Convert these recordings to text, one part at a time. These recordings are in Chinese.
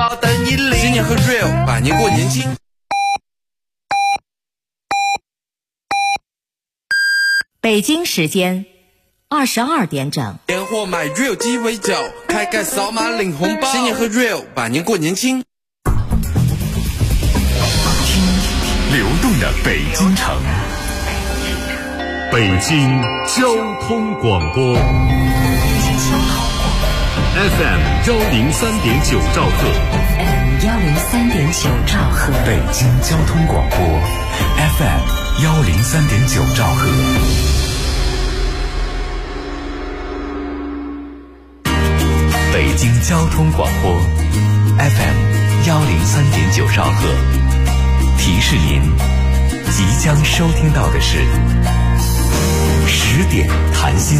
包等你领。新年很 real， 把年过年轻。 北京时间22点整， 年货买 real 鸡尾酒，开盖扫码领红包。新年很 real， 把年过年轻。 流动的北京城，北京交通广播 FM 103.9兆赫 FM 103.9兆赫， 北京交通广播 FM 103.9兆赫。北京交通广播 FM 103.9兆赫。提示您，即将收听到的是10点谈心。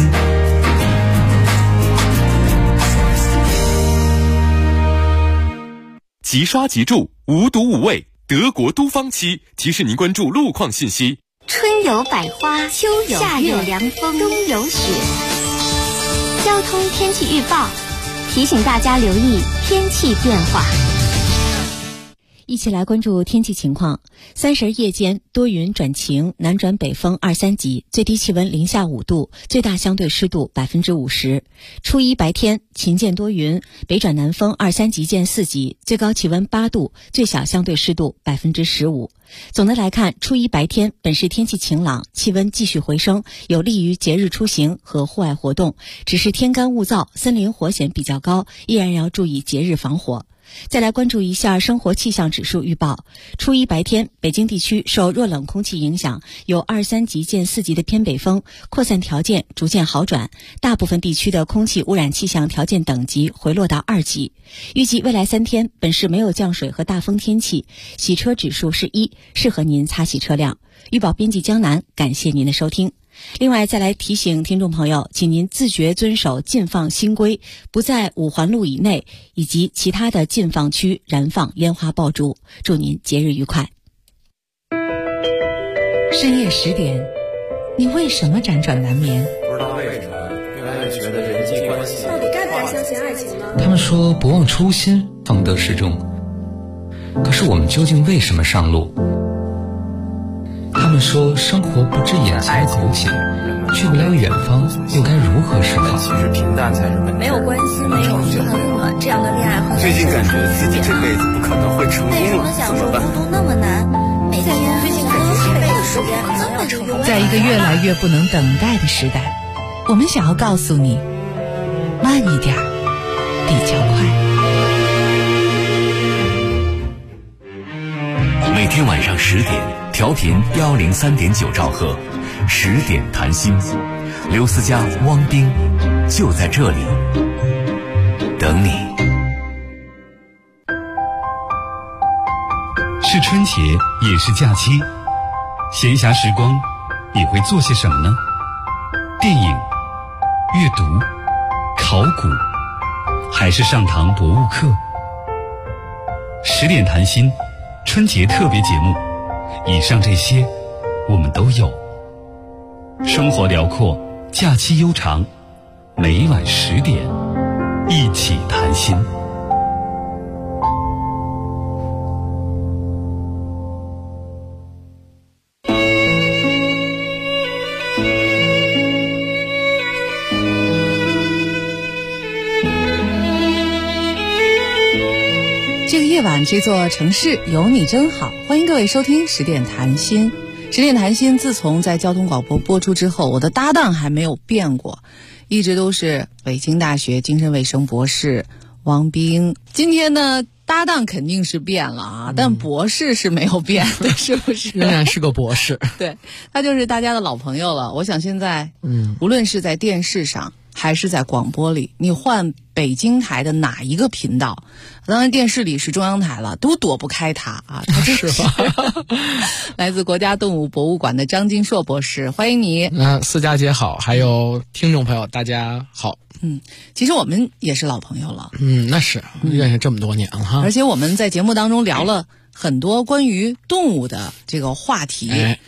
即刷即住，无毒无味，德国都芳漆提示您关注路况信息。 春有百花，秋有夏有凉风，冬有雪。交通天气预报提醒大家留意天气变化。 一起来关注天气情况。30夜间多云转晴，南转北风2、3级，最低气温零下5度，最大相对湿度50%。初一白天晴间多云，北转南风2、3级见4级，最高气温8度，最小相对湿度15%。总的来看，初一白天本市天气晴朗，气温继续回升，有利于节日出行和户外活动。只是天干物燥，森林火险比较高，依然要注意节日防火。再来关注一下生活气象指数预报。初一白天，北京地区受弱冷空气影响，有2、3级见4级的偏北风，扩散条件逐渐好转，大部分地区的空气污染气象条件等级回落到2级。预计未来3天，本市没有降水和大风天气，洗车指数是1，适合您擦洗车辆。预报编辑江南，感谢您的收听。另外，再来提醒听众朋友，请您自觉遵守禁放新规，不在5环路以内以及其他的禁放区燃放烟花爆竹。祝您节日愉快。 深夜10点，你为什么辗转难眠？ 不知道为什么越来越觉得人际关系到底该不该相信爱情呢？ 他们说不忘初心，方得始终。可是我们究竟为什么上路？他们说生活不止眼前苟且，去不了远方，又该如何是好？ 其实平淡才是本质。 没有关系，没有很暖，这样的恋爱好像最近感觉自己这辈子不可能会成功了，怎么办？ 孤独那么难，每天最近感觉这辈子时间可能要成功。 在一个越来越不能等待的时代，我们想要告诉你，慢一点，比较快。 每天晚上10点，调频103.9兆赫，10点谈心。刘思佳、汪冰就在这里等你。 是春节，也是假期，闲暇时光你会做些什么呢？电影、阅读、考古，还是上堂博物课？10点谈心春节特别节目，以上这些我们都有。生活辽阔，假期悠长，每晚10点一起谈心。 这个夜晚，这座城市有你真好。欢迎各位收听10点谈心。10点谈心自从在交通广播播出之后，我的搭档还没有变过，一直都是北京大学精神卫生博士王冰。今天呢，搭档肯定是变了啊，但博士是没有变的，是不是？ 仍然是个博士。 对，他就是大家的老朋友了。我想现在，无论是在电视上还是在广播里，你换北京台的哪一个频道，当然电视里是中央台了，都躲不开他啊。他就是吧？ 来自国家动物博物馆的张金硕博士，欢迎你。 思佳姐好，还有听众朋友大家好。 其实我们也是老朋友了。 那是认识这么多年了哈。 而且我们在节目当中聊了很多关于动物的这个话题。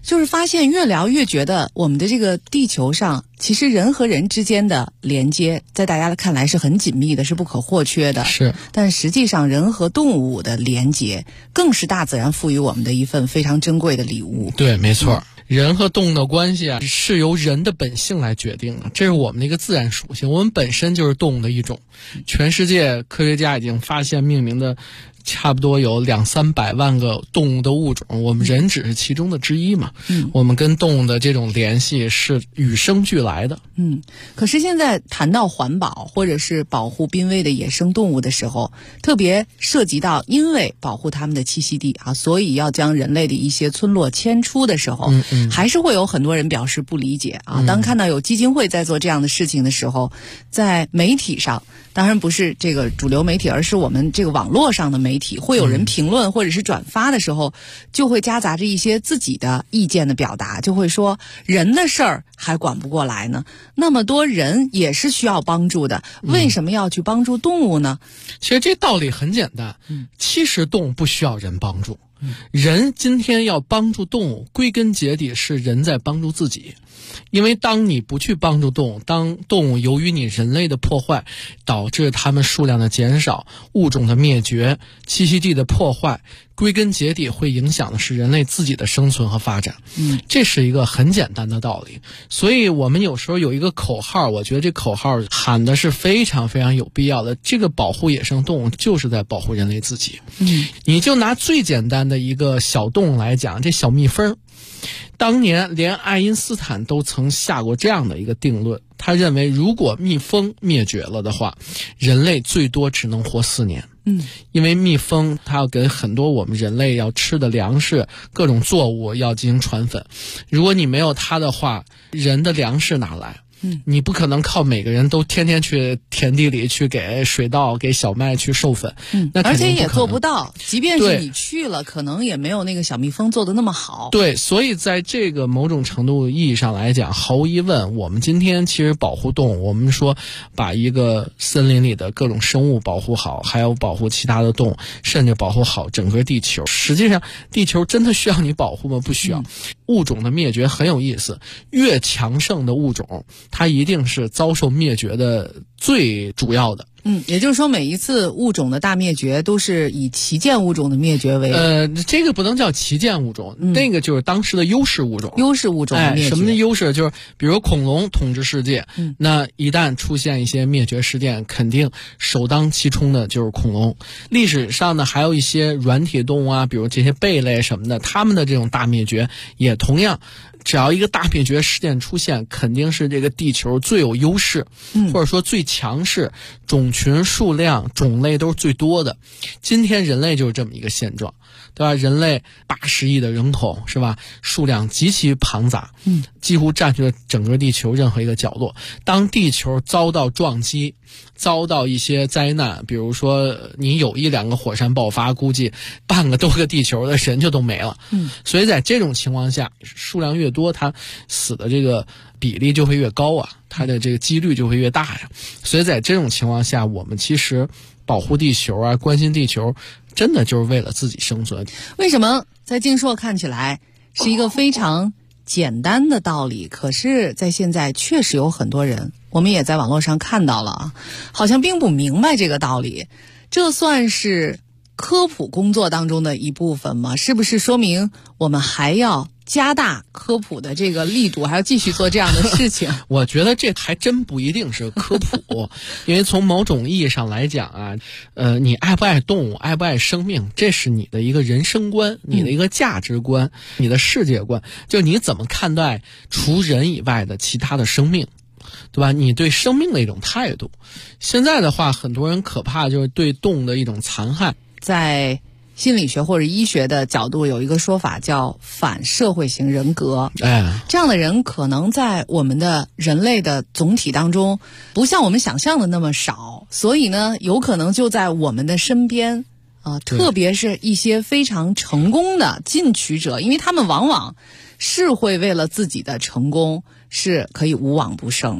就是发现越聊越觉得我们的这个地球上，其实人和人之间的连接，在大家看来是很紧密的，是不可或缺的。 是， 但实际上人和动物的连接，更是大自然赋予我们的一份非常珍贵的礼物。 对，没错。人和动物的关系啊，是由人的本性来决定的，这是我们的一个自然属性，我们本身就是动物的一种。全世界科学家已经发现命名的差不多有200-300万个动物的物种，我们人只是其中的之一嘛。我们跟动物的这种联系是与生俱来的。 可是现在谈到环保或者是保护濒危的野生动物的时候，特别涉及到因为保护它们的栖息地啊，所以要将人类的一些村落迁出的时候，还是会有很多人表示不理解啊。当看到有基金会在做这样的事情的时候，在媒体上，当然不是这个主流媒体，而是我们这个网络上的媒体，会有人评论或者是转发的时候，就会夹杂着一些自己的意见的表达，就会说人的事儿还管不过来呢，那么多人也是需要帮助的，为什么要去帮助动物呢？ 其实这道理很简单，其实动物不需要人帮助，人今天要帮助动物，归根结底是人在帮助自己。因为当你不去帮助动物，当动物由于你人类的破坏导致它们数量的减少，物种的灭绝，栖息地的破坏，归根结底会影响的是人类自己的生存和发展。这是一个很简单的道理。所以我们有时候有一个口号，我觉得这口号喊的是非常非常有必要的，这个保护野生动物就是在保护人类自己。你就拿最简单的一个小动物来讲，这小蜜蜂，当年连爱因斯坦都曾下过这样的一个定论，他认为如果蜜蜂灭绝了的话，人类最多只能活4年。因为蜜蜂它要给很多我们人类要吃的粮食，各种作物要进行传粉，如果你没有它的话，人的粮食哪来？你不可能靠每个人都天天去田地里去给水稻给小麦去授粉，那而且也做不到，即便是你去了，可能也没有那个小蜜蜂做的那么好。 对，所以在这个某种程度意义上来讲，毫无疑问，我们今天其实保护动物，我们说把一个森林里的各种生物保护好，还有保护其他的动物，甚至保护好整个地球。实际上地球真的需要你保护吗？不需要。物种的灭绝很有意思，越强盛的物种它一定是遭受灭绝的最主要的。 也就是说每一次物种的大灭绝都是以旗舰物种的灭绝为这个不能叫旗舰物种，那个就是当时的优势物种。 优势物种的灭绝。 什么的优势？就是比如恐龙统治世界，那一旦出现一些灭绝事件，肯定首当其冲的就是恐龙。历史上呢还有一些软体动物啊，比如这些贝类什么的，它们的这种大灭绝也同样，只要一个大灭绝事件出现，肯定是这个地球最有优势，或者说最强势，种群数量种类都是最多的。今天人类就是这么一个现状，对吧？人类80亿的人口，是吧？数量极其庞杂，几乎占据了整个地球任何一个角落。当地球遭到撞击，遭到一些灾难，比如说你有1-2个火山爆发，估计半个多个地球的人就都没了。所以在这种情况下，数量越多，它死的这个比例就会越高啊，它的这个几率就会越大呀。所以在这种情况下，我们其实保护地球啊，关心地球，真的就是为了自己生存。 为什么在静硕看起来是一个非常简单的道理，可是在现在确实有很多人，我们也在网络上看到了，好像并不明白这个道理。这算是科普工作当中的一部分吗？是不是说明我们还要加大科普的这个力度，还要继续做这样的事情？ 我觉得这还真不一定是科普，因为从某种意义上来讲啊，你爱不爱动物，爱不爱生命，这是你的一个人生观，你的一个价值观，你的世界观，就你怎么看待除人以外的其他的生命，对吧？你对生命的一种态度。现在的话，很多人可怕就是对动物的一种残害。 在心理学或者医学的角度，有一个说法叫反社会型人格。这样的人可能在我们的人类的总体当中，不像我们想象的那么少，所以呢，有可能就在我们的身边特别是一些非常成功的进取者，因为他们往往是会为了自己的成功是可以无往不胜的。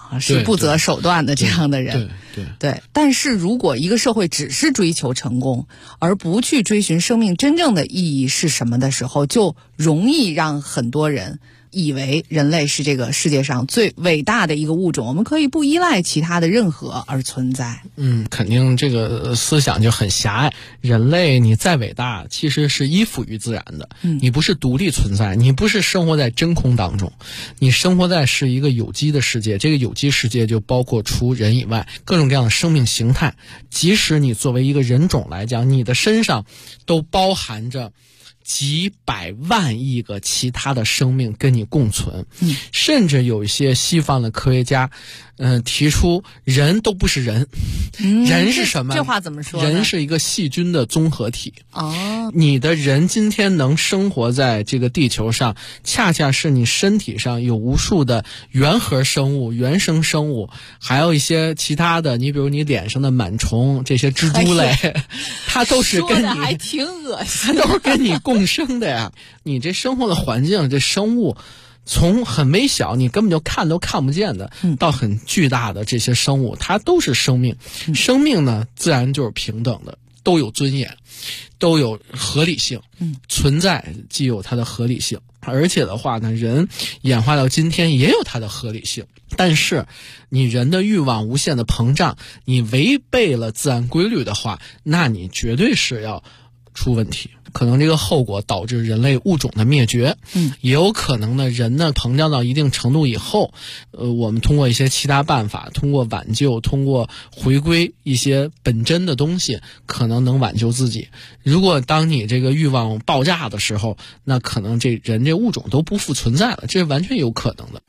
是不择手段的这样的人。 对。 但是如果一个社会只是追求成功，而不去追寻生命真正的意义是什么的时候，就容易让很多人以为人类是这个世界上最伟大的一个物种，我们可以不依赖其他的任何而存在。 肯定这个思想就很狭隘。人类你再伟大，其实是依附于自然的，你不是独立存在，你不是生活在真空当中，你生活在是一个有机的世界。这个有机世界就包括除人以外各种各样的生命形态。即使你作为一个人种来讲，你的身上都包含着几百万亿个其他的生命跟你共存。甚至有一些西方的科学家提出人都不是人。人是什么？ 这话怎么说呢？ 人是一个细菌的综合体。你的人今天能生活在这个地球上，恰恰是你身体上有无数的原核生物、原生生物，还有一些其他的，你比如你脸上的螨虫，这些蜘蛛类，它都是跟你说的还挺恶心， 它都是跟你共生的呀。你这生活的环境，这生物从很微小你根本就看都看不见的，到很巨大的这些生物，它都是生命。生命呢，自然就是平等的，都有尊严，都有合理性。存在既有它的合理性，而且的话呢，人演化到今天也有它的合理性。但是你人的欲望无限的膨胀，你违背了自然规律的话，那你绝对是要出问题。可能这个后果导致人类物种的灭绝。也有可能呢，人呢膨胀到一定程度以后，我们通过一些其他办法，通过挽救，通过回归一些本真的东西，可能能挽救自己。如果当你这个欲望爆炸的时候，那可能这人这物种都不复存在了，这是完全有可能的。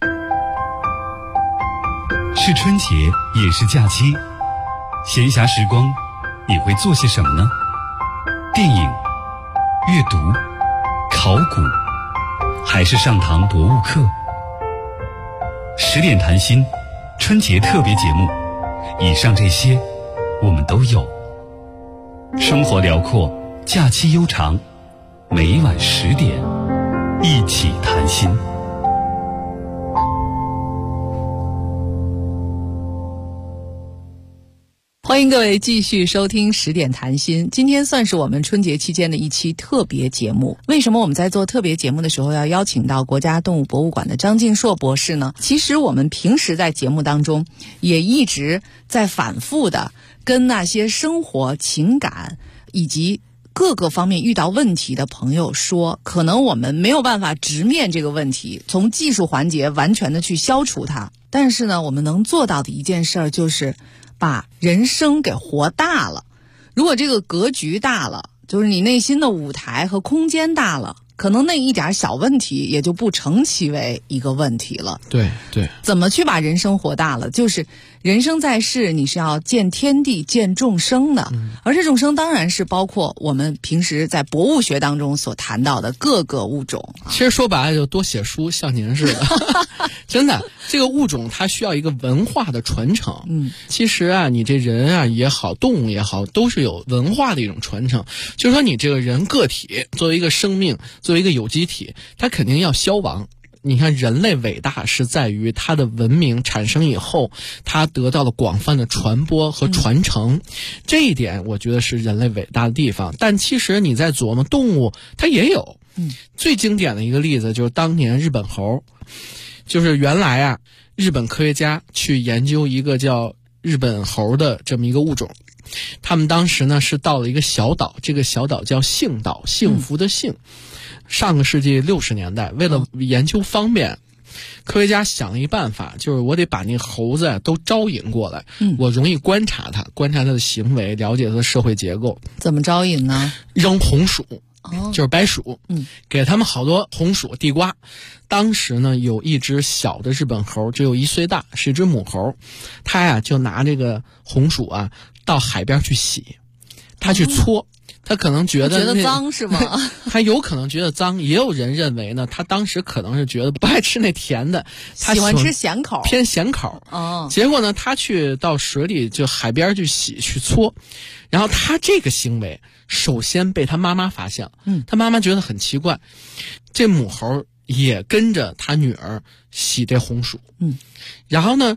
是春节，也是假期，闲暇时光，你会做些什么呢？电影、阅读、考古，还是上堂博物课？10点谈心春节特别节目，以上这些我们都有。生活辽阔，假期悠长，每晚10点一起谈心。 欢迎各位继续收听10点谈心。今天算是我们春节期间的一期特别节目。为什么我们在做特别节目的时候要邀请到国家动物博物馆的张静硕博士呢？其实我们平时在节目当中也一直在反复的跟那些生活、情感以及各个方面遇到问题的朋友说，可能我们没有办法直面这个问题，从技术环节完全的去消除它，但是呢，我们能做到的一件事儿就是把人生给活大了。如果这个格局大了，就是你内心的舞台和空间大了，可能那一点小问题也就不成其为一个问题了。 对， 怎么去把人生活大了？就是人生在世，你是要见天地、见众生的，而这众生当然是包括我们平时在博物学当中所谈到的各个物种。 其实说白了就多写书，像您似的。真的，这个物种它需要一个文化的传承。其实啊，你这人啊也好，动物也好，都是有文化的一种传承。就是说你这个人个体作为一个生命，作为一个有机体，它肯定要消亡。你看人类伟大是在于它的文明产生以后，它得到了广泛的传播和传承，这一点我觉得是人类伟大的地方。但其实你在琢磨动物它也有。最经典的一个例子就是当年日本猴，就是原来啊日本科学家去研究一个叫日本猴的这么一个物种，他们当时呢是到了一个小岛，这个小岛叫幸岛，幸福的幸。上个世纪60年代，为了研究方便，科学家想了一办法，就是我得把那猴子都招引过来，我容易观察它的行为，了解它的社会结构。 怎么招引呢？ 扔红薯，就是白薯，给他们好多红薯、地瓜。当时呢，有一只小的日本猴，只有1岁大，是一只母猴，它呀就拿这个红薯啊到海边去洗，它去搓。他可能觉得脏是吗？ 他有可能觉得脏，也有人认为呢，他当时可能是觉得不爱吃那甜的，他喜欢吃咸口， 偏咸口。结果呢，他去到水里就海边去洗去搓，然后他这个行为首先被他妈妈发现了，他妈妈觉得很奇怪，这母猴也跟着他女儿洗这红薯，然后呢，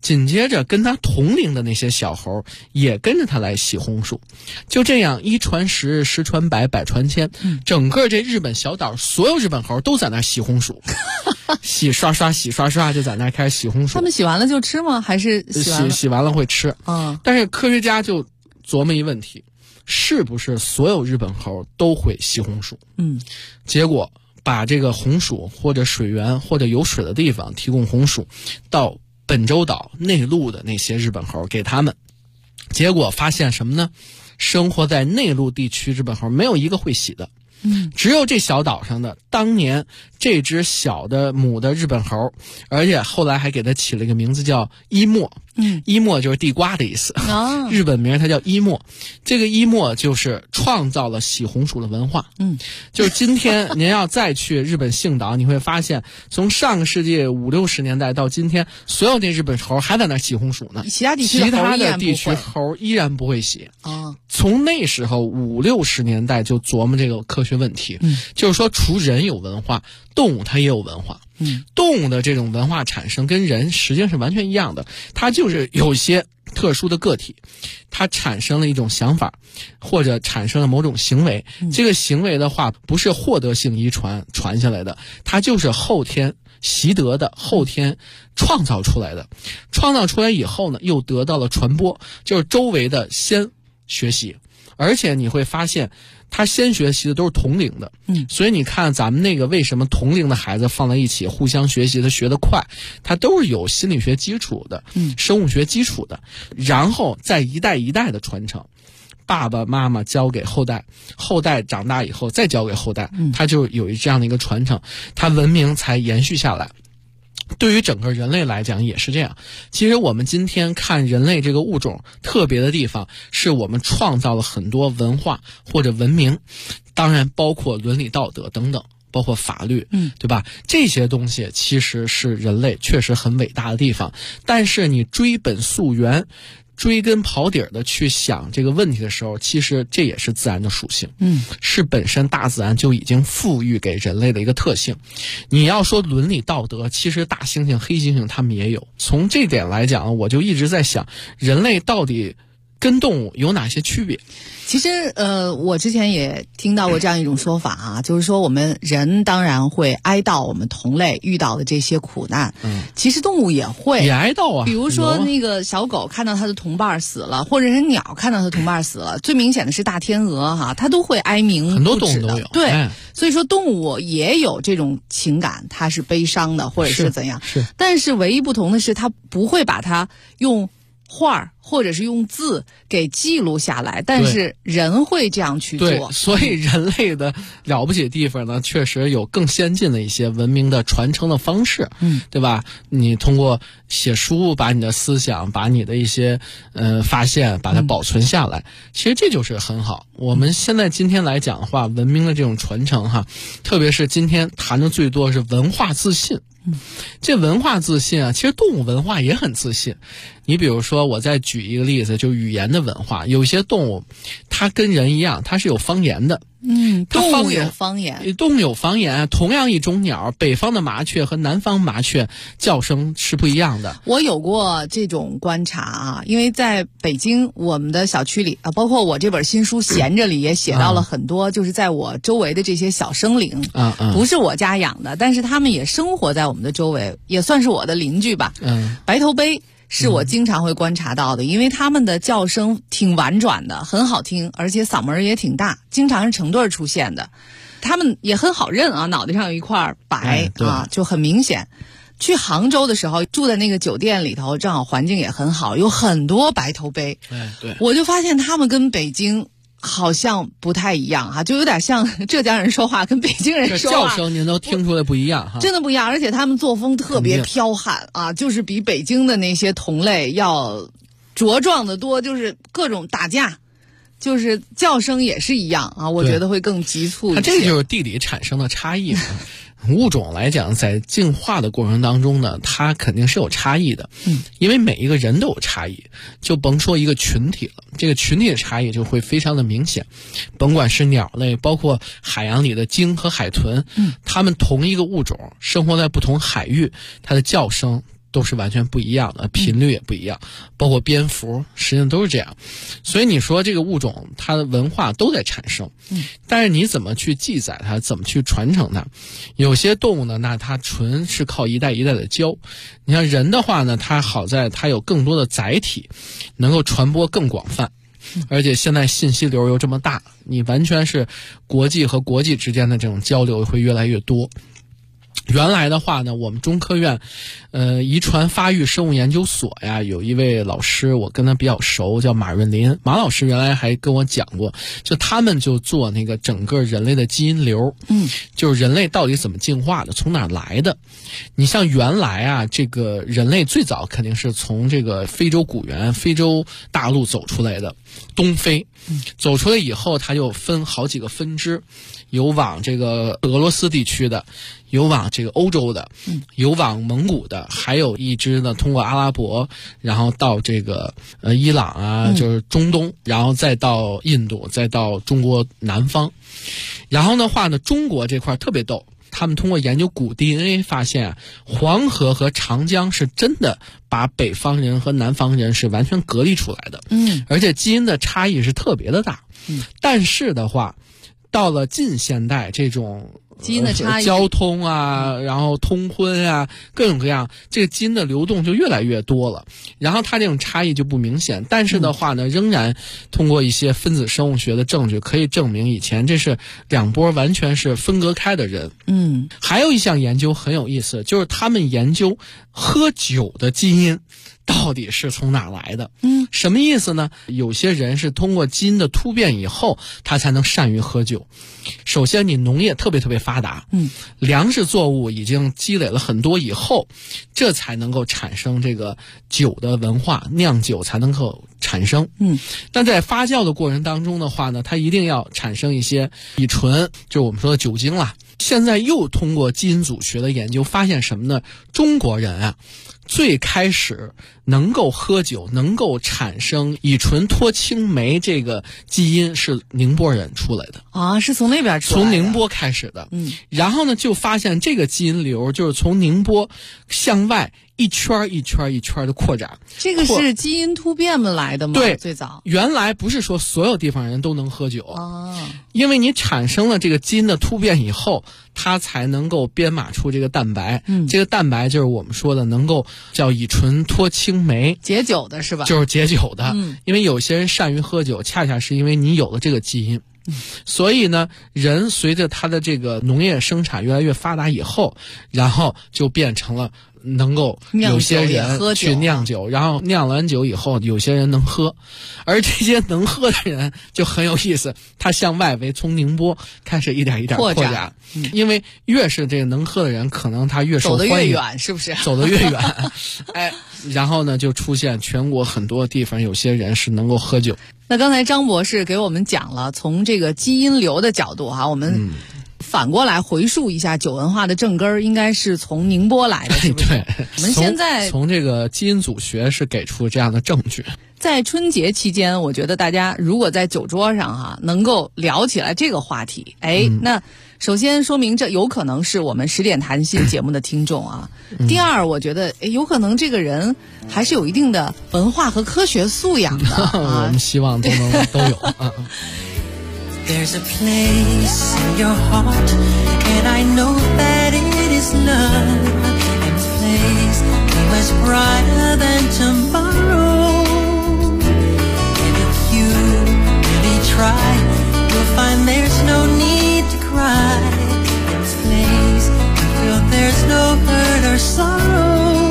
紧接着跟他同龄的那些小猴也跟着他来洗红薯，就这样一传十，十传百，百传千，整个这日本小岛所有日本猴都在那洗红薯，洗刷刷洗刷刷就在那开始洗红薯。 他们洗完了就吃吗？还是洗完了会吃？但是科学家就琢磨一问题，是不是所有日本猴都会洗红薯？结果把这个红薯或者水源或者有水的地方提供红薯到本州岛内陆的那些日本猴给他们，结果发现什么呢？生活在内陆地区日本猴没有一个会洗的，只有这小岛上的当年这只小的母的日本猴，而且后来还给它起了一个名字叫伊莫。伊莫就是地瓜的意思，日本名它叫伊莫。这个伊莫就是创造了洗红薯的文化。就是今天您要再去日本幸岛，你会发现从上个世纪50、60年代到今天，所有那日本猴还在那洗红薯呢， 其他地区猴依然不会洗。从那时候50、60年代就琢磨这个科学问题，就是说除人有文化，动物它也有文化。动物的这种文化产生跟人实际上是完全一样的，它就是有些特殊的个体，它产生了一种想法，或者产生了某种行为。这个行为的话，不是获得性遗传传下来的，它就是后天习得的，后天创造出来的。创造出来以后呢，又得到了传播，就是周围的先学习，而且你会发现他先学习的都是同龄的，所以你看咱们那个为什么同龄的孩子放在一起互相学习，他学得快，他都是有心理学基础的，生物学基础的，然后再一代一代的传承，爸爸妈妈教给后代，后代长大以后再教给后代，他就有这样的一个传承，他文明才延续下来。对于整个人类来讲也是这样。其实我们今天看人类这个物种特别的地方，是我们创造了很多文化或者文明，当然包括伦理道德等等，包括法律，对吧？这些东西其实是人类确实很伟大的地方。但是你追本溯源，追根刨底的去想这个问题的时候，其实这也是自然的属性，是本身大自然就已经赋予给人类的一个特性。你要说伦理道德，其实大猩猩、黑猩猩他们也有。从这点来讲，我就一直在想，人类到底跟动物有哪些区别？ 其实我之前也听到过这样一种说法啊，就是说我们人当然会哀悼我们同类遇到的这些苦难，其实动物也会哀悼啊。 比如说那个小狗看到它的同伴死了，或者是鸟看到它的同伴死了，最明显的是大天鹅哈，它都会哀鸣， 很多动物都有。 对，所以说动物也有这种情感，它是悲伤的或者是怎样，但是唯一不同的是，它不会把它用画或者是用字给记录下来，但是人会这样去做。 对，所以人类的了不起的地方呢，确实有更先进的一些文明的传承的方式，对吧？你通过写书，把你的思想，把你的一些发现，把它保存下来，其实这就是很好。我们现在今天来讲的话，文明的这种传承哈，特别是今天谈的最多是文化自信。这文化自信啊，其实动物文化也很自信。你比如说，我再举一个例子，就语言的文化，有些动物它跟人一样，它是有方言的。 动物有方言， 动物有方言。同样一种鸟，北方的麻雀和南方麻雀叫声是不一样的。 我有过这种观察啊，因为在北京我们的小区里啊，包括我这本新书《闲着》里也写到了很多，就是在我周围的这些小生灵，不是我家养的，但是他们也生活在我们的周围，也算是我的邻居吧。白头鹎是我经常会观察到的，因为他们的叫声挺婉转的，很好听，而且嗓门也挺大，经常是成对出现的。他们也很好认啊，脑袋上有一块白啊，就很明显。去杭州的时候，住在那个酒店里头，正好环境也很好，有很多白头鹎。 对， 我就发现他们跟北京好像不太一样哈，就有点像浙江人说话跟北京人说话， 叫声您都听出来不一样哈， 真的不一样，而且他们作风特别剽悍啊，就是比北京的那些同类要茁壮得多，就是各种打架，就是叫声也是一样啊，我觉得会更急促一些。 它这就是地理产生的差异。物种来讲，在进化的过程当中呢，它肯定是有差异的，因为每一个人都有差异，就甭说一个群体了，这个群体的差异就会非常的明显。甭管是鸟类，包括海洋里的鲸和海豚，它们同一个物种生活在不同海域，它的叫声都是完全不一样的，频率也不一样，包括蝙蝠实际上都是这样。所以你说这个物种它的文化都在产生，但是你怎么去记载它，怎么去传承它？有些动物呢，那它纯是靠一代一代的教。你像人的话呢，它好在它有更多的载体，能够传播更广泛。而且现在信息流又这么大，你完全是国际和国际之间的这种交流会越来越多。原来的话呢，我们中科院遗传发育生物研究所呀，有一位老师我跟他比较熟，叫马润林。马老师原来还跟我讲过，就他们就做那个整个人类的基因流，就是人类到底怎么进化的，从哪来的。你像原来啊，这个人类最早肯定是从这个非洲古猿、非洲大陆走出来的，东非走出来以后，它就分好几个分支，有往这个俄罗斯地区的，有往这个欧洲的，有往蒙古的，还有一支呢通过阿拉伯，然后到这个伊朗啊，就是中东，然后再到印度，再到中国南方。然后的话呢，中国这块特别逗，他们通过研究古 DNA 发现啊，黄河和长江是真的把北方人和南方人是完全隔离出来的，而且基因的差异是特别的大。但是的话，到了近现代，这种基因的差异， 交通啊，然后通婚啊，各种各样，这个基因的流动就越来越多了，然后它这种差异就不明显。但是的话呢，仍然通过一些分子生物学的证据可以证明以前这是两波完全是分隔开的人。还有一项研究很有意思，就是他们研究喝酒的基因到底是从哪来的？什么意思呢？有些人是通过基因的突变以后，他才能善于喝酒。首先，你农业特别发达，粮食作物已经积累了很多以后，这才能够产生这个酒的文化，酿酒才能够产生。但在发酵的过程当中的话呢，它一定要产生一些乙醇，就是我们说的酒精啦。现在又通过基因组学的研究发现什么呢？中国人啊，最开始能够喝酒，能够产生乙醇脱氢酶这个基因是宁波人出来的啊，是从那边出来的， 从宁波开始的。然后呢，就发现这个基因流就是从宁波向外一圈一圈一圈的扩展。 这个是基因突变来的吗？ 对， 最早原来不是说所有地方人都能喝酒，因为你产生了这个基因的突变以后，它才能够编码出这个蛋白。这个蛋白就是我们说的能够叫乙醇脱氢酶， 解酒的是吧？ 就是解酒的。因为有些人善于喝酒，恰恰是因为你有了这个基因。所以呢，人随着他的这个农业生产越来越发达以后，然后就变成了能够有些人去酿酒，然后酿完酒以后，有些人能喝，而这些能喝的人就很有意思，他向外围从宁波开始一点一点扩展，因为越是这个能喝的人，可能他越受欢迎， 走得越远，是不是？ 走得越远，然后呢，就出现全国很多地方有些人是能够喝酒。 那刚才张博士给我们讲了，从这个基因流的角度哈，我们反过来回溯一下酒文化的正根儿，应该是从宁波来的，是不是？ 对， 我们现在从这个基因组学是给出这样的证据。 在春节期间，我觉得大家如果在酒桌上能够聊起来这个话题，那首先说明这有可能是我们10点谈心节目的听众啊。第二，我觉得有可能这个人还是有一定的文化和科学素养的我们希望都有。 There's a place in your heart, and I know that it is love, and this place be much brighter than tomorrow. And if you really try, you'll find there's no need to cry. In this place, you feel there's no hurt or sorrow.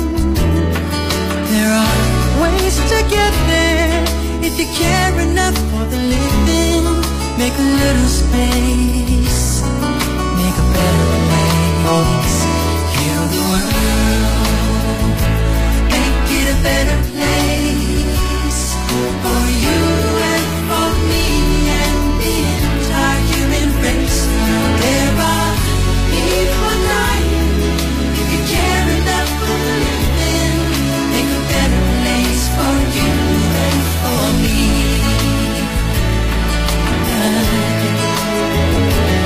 There are ways to get there if you care enough for the living.Make a little space, make a better place. Heal the world, make it a better place for you and for me and the entire human race. There are people dying. If you care enough for the living, make a better place for you and for me.Thank you.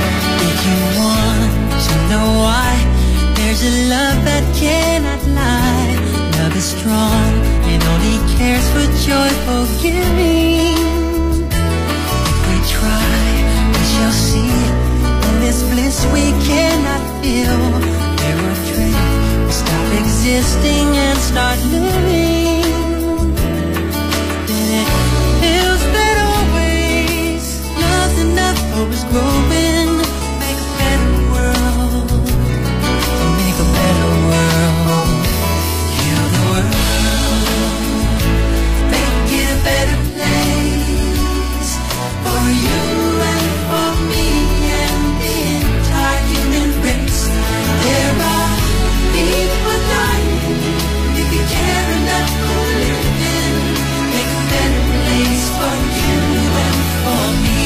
still. There were trains, we stop existing and start living. Then it feels that always nothing ever was growing. Make a better world, make a better world. Heal the world, make it a better place for you and for me and the entire human race. There are people dying. If you care enough for living, make a better place for you and for me.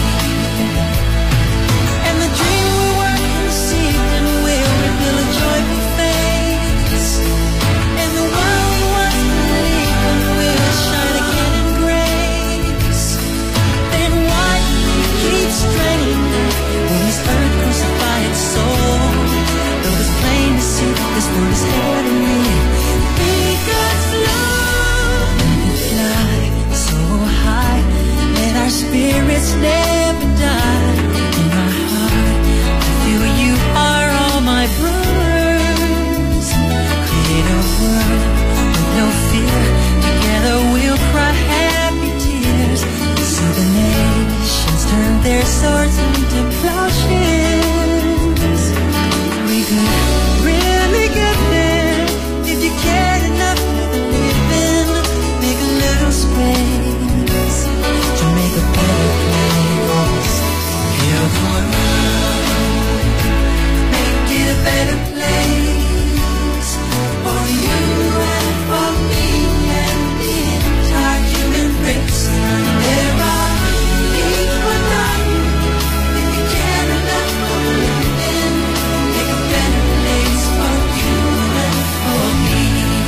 And the dream we were conceived in will reveal a joyful face. And the world we once believed in will shine again in grace. Then why keep straining when this earth crucify its soul? Though it's plain to see that this world is heading me. Be God's love. Let it fly so high. Let our spirits never die. In my heart, I feel you are all my brothers. Create a world with no fear. Together we'll cry happy tears. So the nations turn their swords into plowshares. We could really get there if you cared enough for the living. Make a little space to make a better place. Heal the world, make it a better place for you and for me and the entire human race. There are people dying. If you care enough for living, make a better place for you and for me.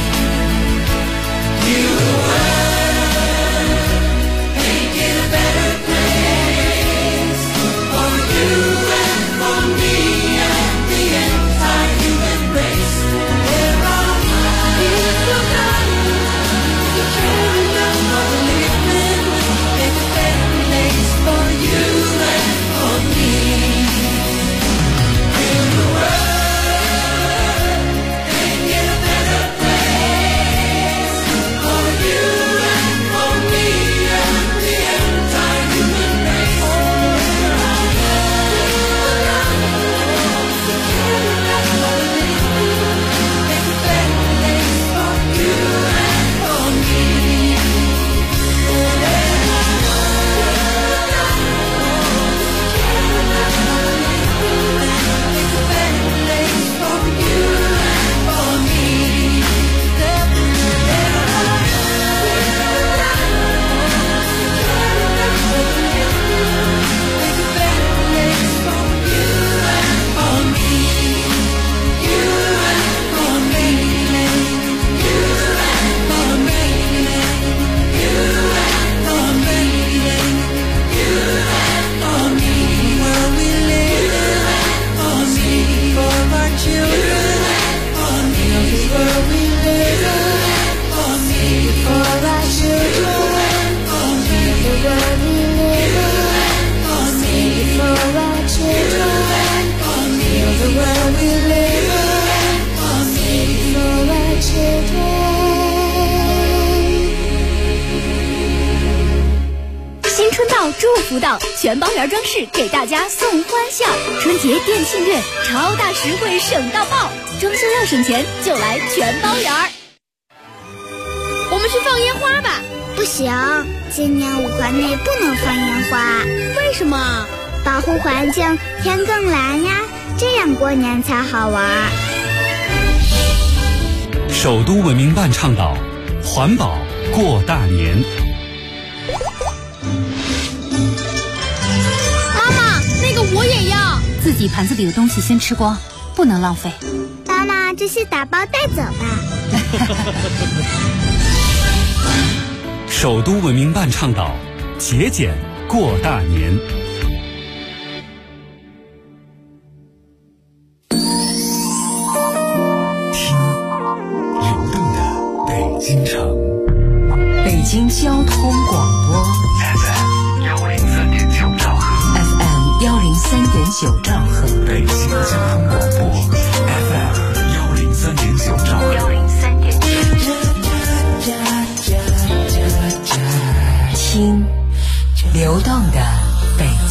Heal the world, make it a better place for you and for me and the entire human race. There are people dying. If you care enough for living, make a better place for you and for me. Heal the world, make it a better place for you and for me and the entire human race. There are people dying. If you care enough for living, make a better place for you and for me. There are people dying. If you care enough for living, make a better place for you and for me. There are people 新春到，祝福到，全包圆装饰给大家送欢笑。春节店庆月，超大实惠省到爆，装修要省钱就来全包圆儿。我们去放烟花吧。 不行，今年5环内不能放烟花。 为什么？ 保护环境，天更蓝呀，这样过年才好玩。 首都文明办倡导环保过大年。 妈妈，那个我也要。 自己盘子里的东西先吃光，不能浪费。 妈妈，这些打包带走吧。 首都文明办倡导节俭过大年。 京城， 北京交通广播 FM 103.9兆赫， FM 103.9兆赫， 北京交通广播。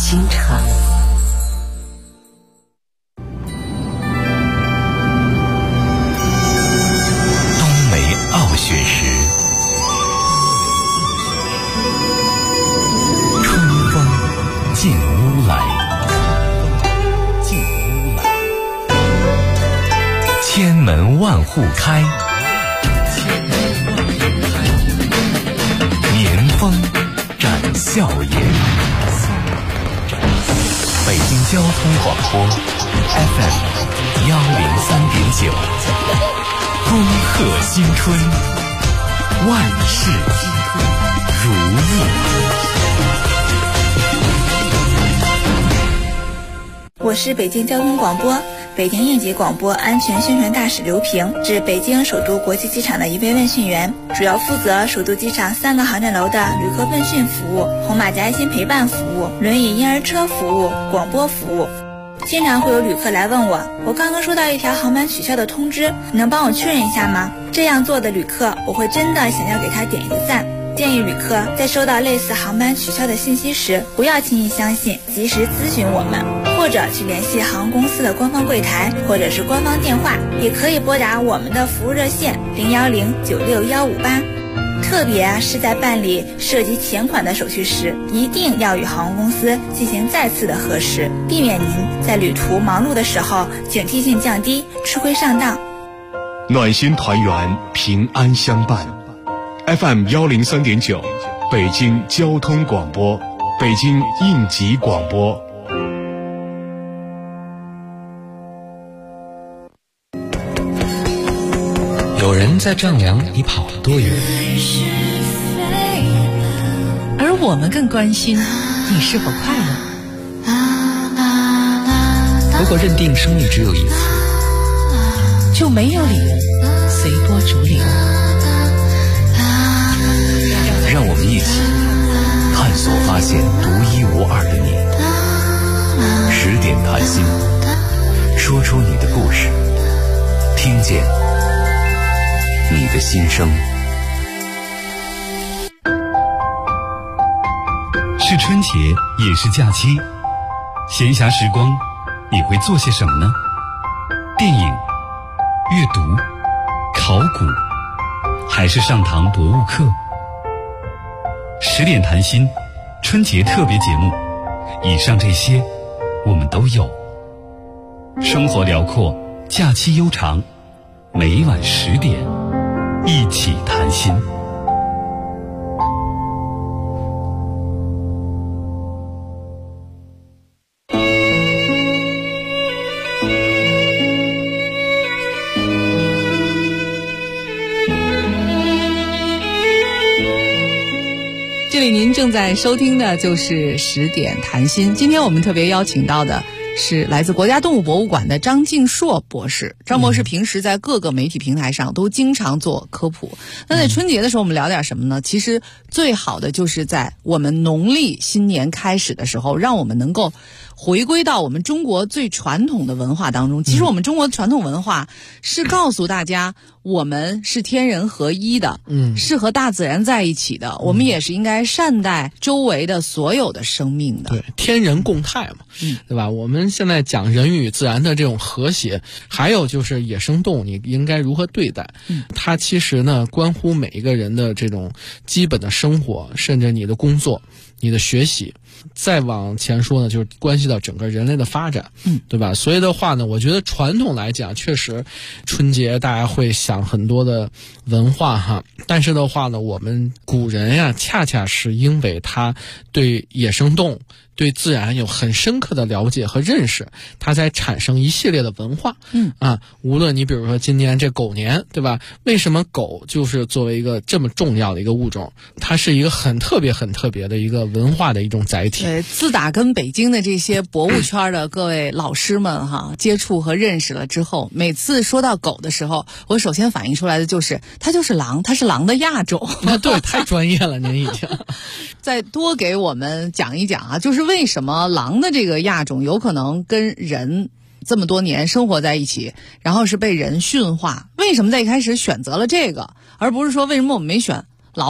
倾城。 冬梅傲雪时，春风进屋来。千门万户开，年风展笑颜。北京交通广播 FM 103.9，恭贺新春，万事如意。 我是北京交通广播北京应急广播安全宣传大使刘平，是北京首都国际机场的一位问讯员，主要负责首都机场3个航站楼的旅客问讯服务、红马甲爱心陪伴服务、轮椅婴儿车服务、广播服务。经常会有旅客来问我刚刚收到一条航班取消的通知，你能帮我确认一下吗？这样做的旅客，我会真的想要给他点一个赞。建议旅客在收到类似航班取消的信息时，不要轻易相信，及时咨询我们，或者去联系航空公司的官方柜台或者是官方电话，也可以拨打我们的服务热线010-96158。特别是在办理涉及钱款的手续时，一定要与航空公司进行再次的核实，避免您在旅途忙碌的时候警惕性降低，吃亏上当。 暖心团圆，平安相伴。FM 103.9，北京交通广播，北京应急广播。 有人在丈量你跑了多远， 而我们更关心你是否快乐。 如果认定生命只有一次， 就没有理由随波逐流。 让我们一起探索发现独一无二的你。10点谈心，说出你的故事，听见你的心声。 是春节，也是假期，闲暇时光，你会做些什么呢？电影、阅读、考古，还是上堂博物课？10点谈心，春节特别节目，以上这些我们都有。生活辽阔，假期悠长，每晚10点，一起谈心。 这里您正在收听的就是10点谈心。今天我们特别邀请到的是来自国家动物博物馆的张敬硕博士。张博士平时在各个媒体平台上都经常做科普。那在春节的时候我们聊点什么呢？其实最好的就是在我们农历新年开始的时候，让我们能够回归到我们中国最传统的文化当中。其实我们中国的传统文化是告诉大家我们是天人合一的，是和大自然在一起的，我们也是应该善待周围的所有的生命的。 对，天人共泰嘛，对吧？我们现在讲人与自然的这种和谐，还有就是野生动物你应该如何对待，它其实呢关乎每一个人的这种基本的生活，甚至你的工作、你的学习。再往前说呢，就是关系到整个人类的发展，对吧？所以的话呢，我觉得传统来讲，确实春节大家会想很多的文化哈，但是的话呢，我们古人呀，恰恰是因为他对野生动物、对自然有很深刻的了解和认识，它才产生一系列的文化。无论你比如说今年这狗年，对吧？为什么狗就是作为一个这么重要的一个物种，它是一个很特别的一个文化的一种载体。 对，自打跟北京的这些博物圈的各位老师们接触和认识了之后，每次说到狗的时候，我首先反映出来的就是它就是狼，它是狼的亚种。 对，太专业了，您已经。 再多给我们讲一讲啊，就是为什么狼的这个亚种有可能跟人这么多年生活在一起，然后是被人驯化？为什么在一开始选择了这个，而不是说为什么我们没选老虎？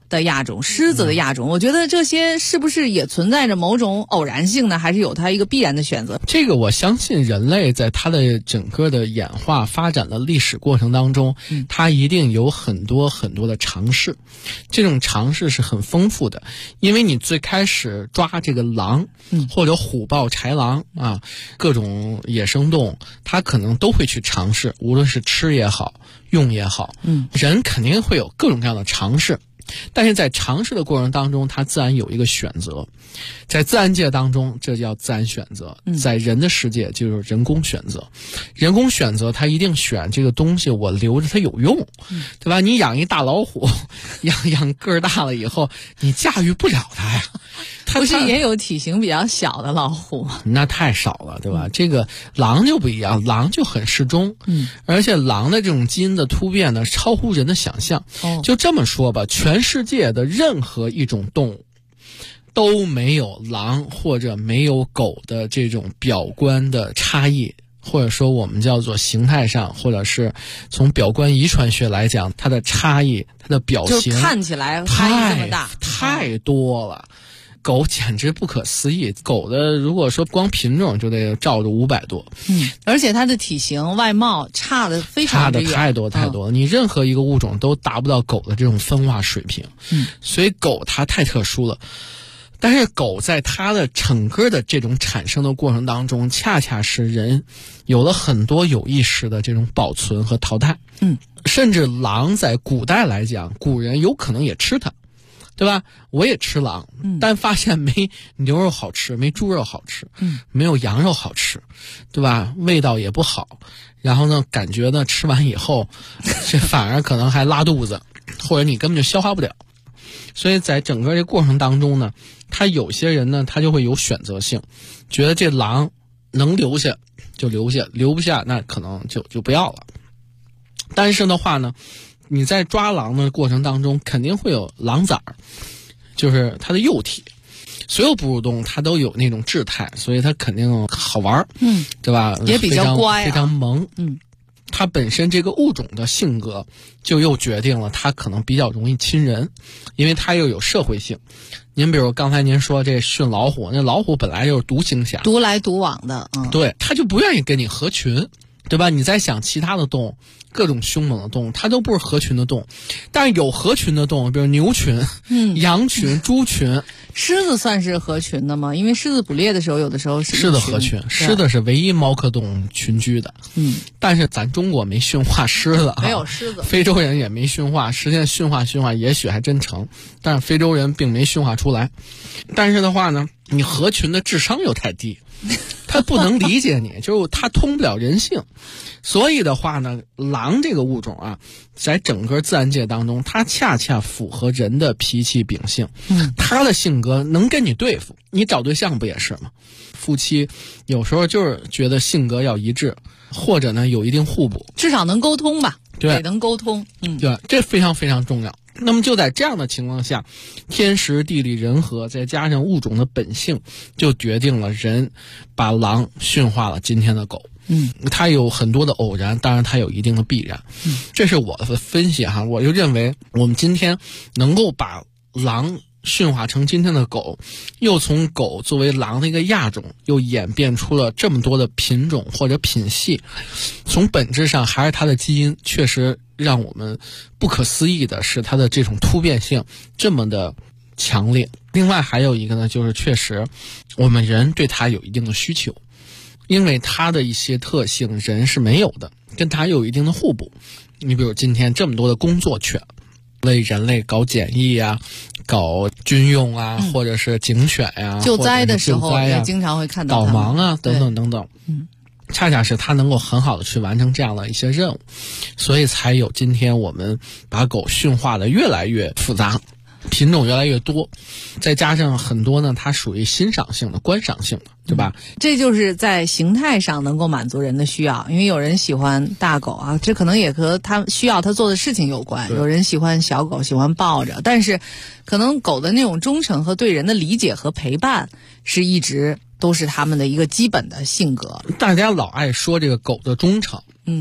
的亚种、狮子的亚种，我觉得这些是不是也存在着某种偶然性呢？还是有它一个必然的选择？ 这个我相信人类在它的整个的演化发展的历史过程当中，它一定有很多很多的尝试，这种尝试是很丰富的。因为你最开始抓这个狼，或者虎豹豺狼啊，各种野生动物，它可能都会去尝试，无论是吃也好，用也好，人肯定会有各种各样的尝试。但是在尝试的过程当中，它自然有一个选择，在自然界当中这叫自然选择，在人的世界就是人工选择。人工选择它一定选这个东西我留着它有用，对吧？你养一大老虎，养个儿大了以后你驾驭不了它呀。 不是也有体型比较小的老虎吗？ 那太少了，对吧？这个狼就不一样，狼就很适中，而且狼的这种基因的突变呢，超乎人的想象。就这么说吧，全世界的任何一种动物都没有狼或者没有狗的这种表观的差异，或者说我们叫做形态上，或者是从表观遗传学来讲，它的差异，它的表型就看起来差异这么大， 太多了。狗简直不可思议，狗的如果说光品种就得照着500多， 而且它的体型外貌差的非常之远， 差的太多太多了，你任何一个物种都达不到狗的这种分化水平，所以狗它太特殊了。但是狗在它的整个的这种产生的过程当中，恰恰是人有了很多有意识的这种保存和淘汰，甚至狼在古代来讲，古人有可能也吃它，对吧？我也吃狼，但发现没牛肉好吃，没猪肉好吃，没有羊肉好吃，对吧？味道也不好，然后呢，感觉呢吃完以后，这反而可能还拉肚子，或者你根本就消化不了。所以在整个这过程当中呢，他有些人呢，他就会有选择性，觉得这狼能留下就留下，留不下那可能就不要了。但是的话呢，你在抓狼的过程当中，肯定会有狼崽儿，就是它的幼体。所有哺乳动物它都有那种稚态，所以它肯定好玩，对吧？ 也比较乖， 非常萌，它本身这个物种的性格就又决定了它可能比较容易亲人，因为它又有社会性。您比如刚才您说这训老虎，那老虎本来就是独行侠， 独来独往的， 对，它就不愿意跟你合群，对吧？你在想其他的动物，各种凶猛的动物，它都不是合群的动物，但是有合群的动物，比如牛群、羊群、猪群。 狮子算是合群的吗？因为狮子捕猎的时候，有的时候是狮子合群，狮子是唯一猫科动物群居的。但是咱中国没驯化狮子， 没有狮子， 非洲人也没驯化，实际上驯化也许还真成，但是非洲人并没驯化出来。但是的话呢，你合群的智商又太低。他不能理解你，就是他通不了人性，所以的话呢，狼这个物种啊，在整个自然界当中，它恰恰符合人的脾气秉性，他的性格能跟你对付，你找对象不也是吗？夫妻有时候就是觉得性格要一致，或者呢有一定互补， 至少能沟通吧， 对， 得能沟通， 对，这非常非常重要。那么就在这样的情况下，天时地利人和再加上物种的本性，就决定了人把狼驯化了今天的狗。它有很多的偶然，当然它有一定的必然。这是我的分析哈，我就认为我们今天能够把狼驯化成今天的狗，又从狗作为狼的一个亚种，又演变出了这么多的品种或者品系，从本质上还是它的基因确实让我们不可思议的是它的这种突变性这么的强烈。另外还有一个呢，就是确实我们人对它有一定的需求，因为它的一些特性人是没有的，跟它有一定的互补。你比如今天这么多的工作犬为人类搞检疫啊，搞军用啊，或者是警犬呀， 救灾的时候也经常会看到导盲啊，等等等等。恰恰是它能够很好的去完成这样的一些任务，所以才有今天我们把狗驯化的越来越复杂，品种越来越多，再加上很多呢，它属于欣赏性的、观赏性的，对吧？ 这就是在形态上能够满足人的需要，因为有人喜欢大狗啊，这可能也和他需要他做的事情有关。有人喜欢小狗，喜欢抱着，但是可能狗的那种忠诚和对人的理解和陪伴是一直都是他们的一个基本的性格。 大家老爱说这个狗的忠诚，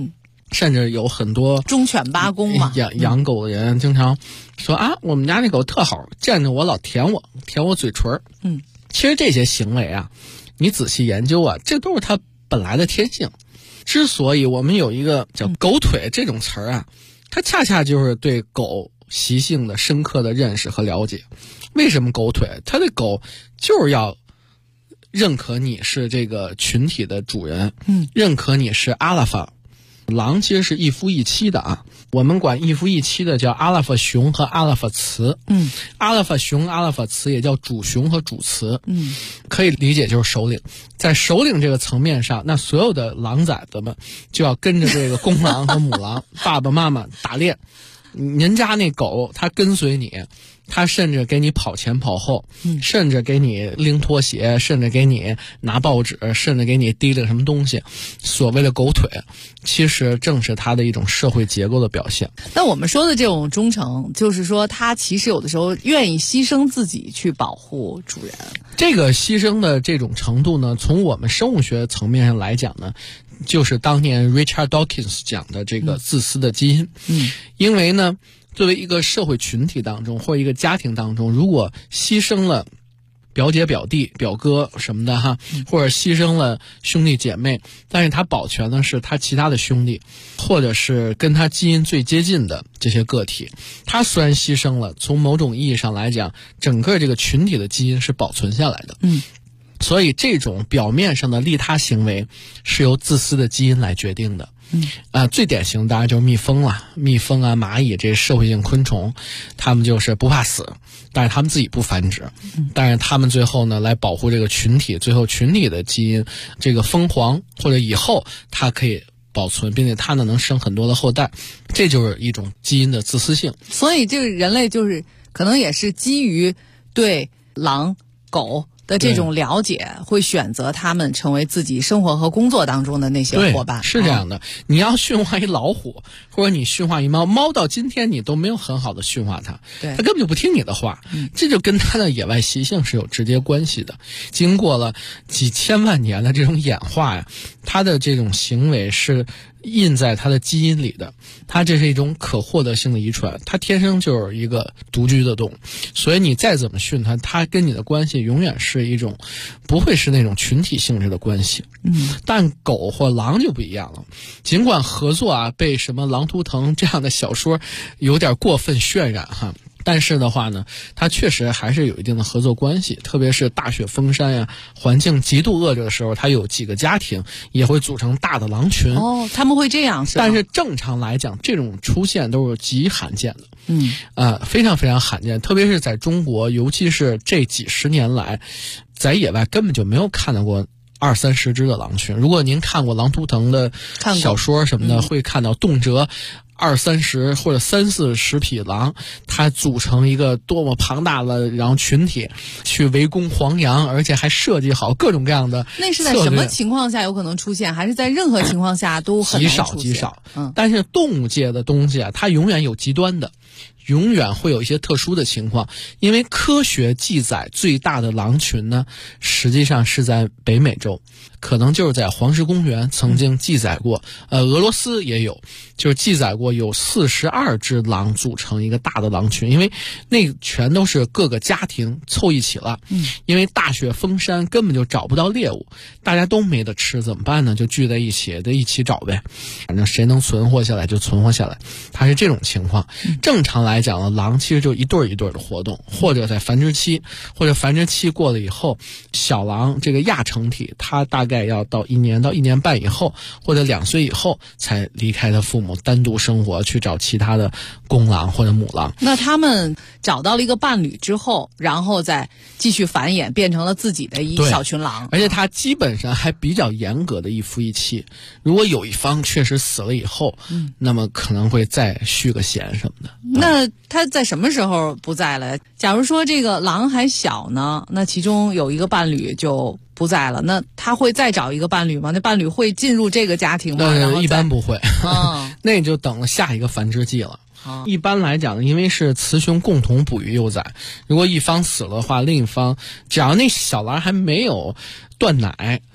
甚至有很多忠犬八公嘛， 养狗的人经常说啊，我们家那狗特好，见着我老舔我嘴唇。其实这些行为啊，你仔细研究啊，这都是它本来的天性。之所以我们有一个叫狗腿这种词儿啊，它恰恰就是对狗习性的深刻的认识和了解。为什么狗腿？它的狗就是要认可你是这个群体的主人，认可你是阿拉法。狼其实是一夫一妻的啊，我们管一夫一妻的叫阿拉法雄和阿拉法雌。阿拉法雄、阿拉法雌也叫主雄和主雌。可以理解就是首领。在首领这个层面上，那所有的狼崽子们就要跟着这个公狼和母狼爸爸妈妈打猎。您家那狗它跟随你，它甚至给你跑前跑后，甚至给你拎拖鞋，甚至给你拿报纸，甚至给你提了什么东西。所谓的狗腿，其实正是它的一种社会结构的表现。 那我们说的这种忠诚，就是说它其实有的时候愿意牺牲自己去保护主人。 这个牺牲的这种程度呢，从我们生物学层面上来讲呢，就是当年 Richard Dawkins 讲的这个自私的基因。因为呢，作为一个社会群体当中或者一个家庭当中，如果牺牲了表姐表弟表哥什么的哈，或者牺牲了兄弟姐妹，但是他保全的是他其他的兄弟，或者是跟他基因最接近的这些个体，他虽然牺牲了，从某种意义上来讲，整个这个群体的基因是保存下来的。所以这种表面上的利他行为是由自私的基因来决定的。最典型的当然就是蜜蜂了，蜜蜂啊、蚂蚁这些社会性昆虫，它们就是不怕死，但是它们自己不繁殖，但是它们最后呢来保护这个群体，最后群体的基因，这个蜂皇或者以后它可以保存，并且它呢能生很多的后代，这就是一种基因的自私性。 所以这个人类就是可能也是基于对狼狗的这种了解，会选择他们成为自己生活和工作当中的那些伙伴。 是这样的，你要驯化一老虎，或者你驯化一猫，猫到今天你都没有很好的驯化它，它根本就不听你的话，这就跟它的野外习性是有直接关系的。经过了几千万年的这种演化呀，它的这种行为是印在它的基因里的，它这是一种可获得性的遗传，它天生就是一个独居的动物，所以你再怎么训它，它跟你的关系永远是一种不会是那种群体性质的关系。但狗或狼就不一样了，尽管合作啊被什么狼图腾这样的小说有点过分渲染哈，但是的话呢，它确实还是有一定的合作关系，特别是大雪封山呀，环境极度恶劣的时候，它有几个家庭也会组成大的狼群。 他们会这样是吧？ 但是正常来讲，这种出现都是极罕见的。非常非常罕见，特别是在中国，尤其是这几十年来，在野外根本就没有看到过20-30只的狼群。如果您看过狼图腾的小说什么的，会看到动辄20-30或者30-40匹狼，它组成一个多么庞大的然后群体去围攻黄羊，而且还设计好各种各样的。 那是在什么情况下有可能出现？还是在任何情况下都很难出现？ 极少。但是动物界的东西啊，它永远有极端的，永远会有一些特殊的情况。因为科学记载最大的狼群呢，实际上是在北美洲，可能就是在黄石公园曾经记载过，俄罗斯也有，就是记载过有42只狼组成一个大的狼群，因为那全都是各个家庭凑一起了。因为大雪封山根本就找不到猎物，大家都没得吃，怎么办呢？就聚在一起，一起找呗，反正谁能存活下来就存活下来，它是这种情况。正常来讲呢，狼其实就一对一对的活动，或者在繁殖期，或者繁殖期过了以后，小狼这个亚成体，它大概要到1年到1年半以后，或者2岁以后才离开它父母，单独生活，去找其他的公狼或者母狼。 那他们找到了一个伴侣之后，然后再继续繁衍，变成了自己的一小群狼。 而且它基本上还比较严格的一夫一妻，如果有一方确实死了以后，那么可能会再续个弦什么的。 那他在什么时候不在了？假如说这个狼还小呢，那其中有一个伴侣就不在了，那他会再找一个伴侣吗？那伴侣会进入这个家庭吗？ 一般不会。那就等了下一个繁殖季了。一般来讲，因为是雌雄共同哺育幼崽，如果一方死了的话，另一方只要那小狼还没有断奶，